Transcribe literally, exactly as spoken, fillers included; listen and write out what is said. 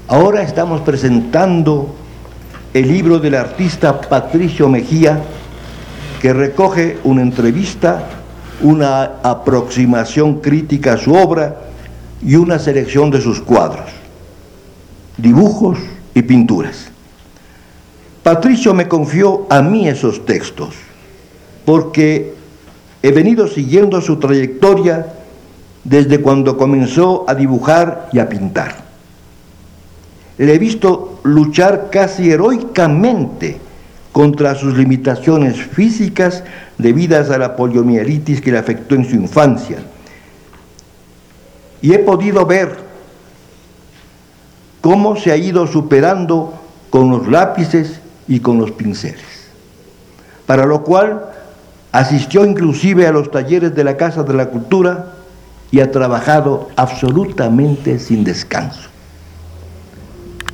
Ahora estamos presentando el libro del artista Patricio Mejía, que recoge una entrevista, una aproximación crítica a su obra y una selección de sus cuadros, dibujos y pinturas. Patricio me confió a mí esos textos, porque he venido siguiendo su trayectoria desde cuando comenzó a dibujar y a pintar. Le he visto luchar casi heroicamente contra sus limitaciones físicas debidas a la poliomielitis que le afectó en su infancia. Y he podido ver cómo se ha ido superando con los lápices y con los pinceles, para lo cual asistió inclusive a los talleres de la Casa de la Cultura y ha trabajado absolutamente sin descanso.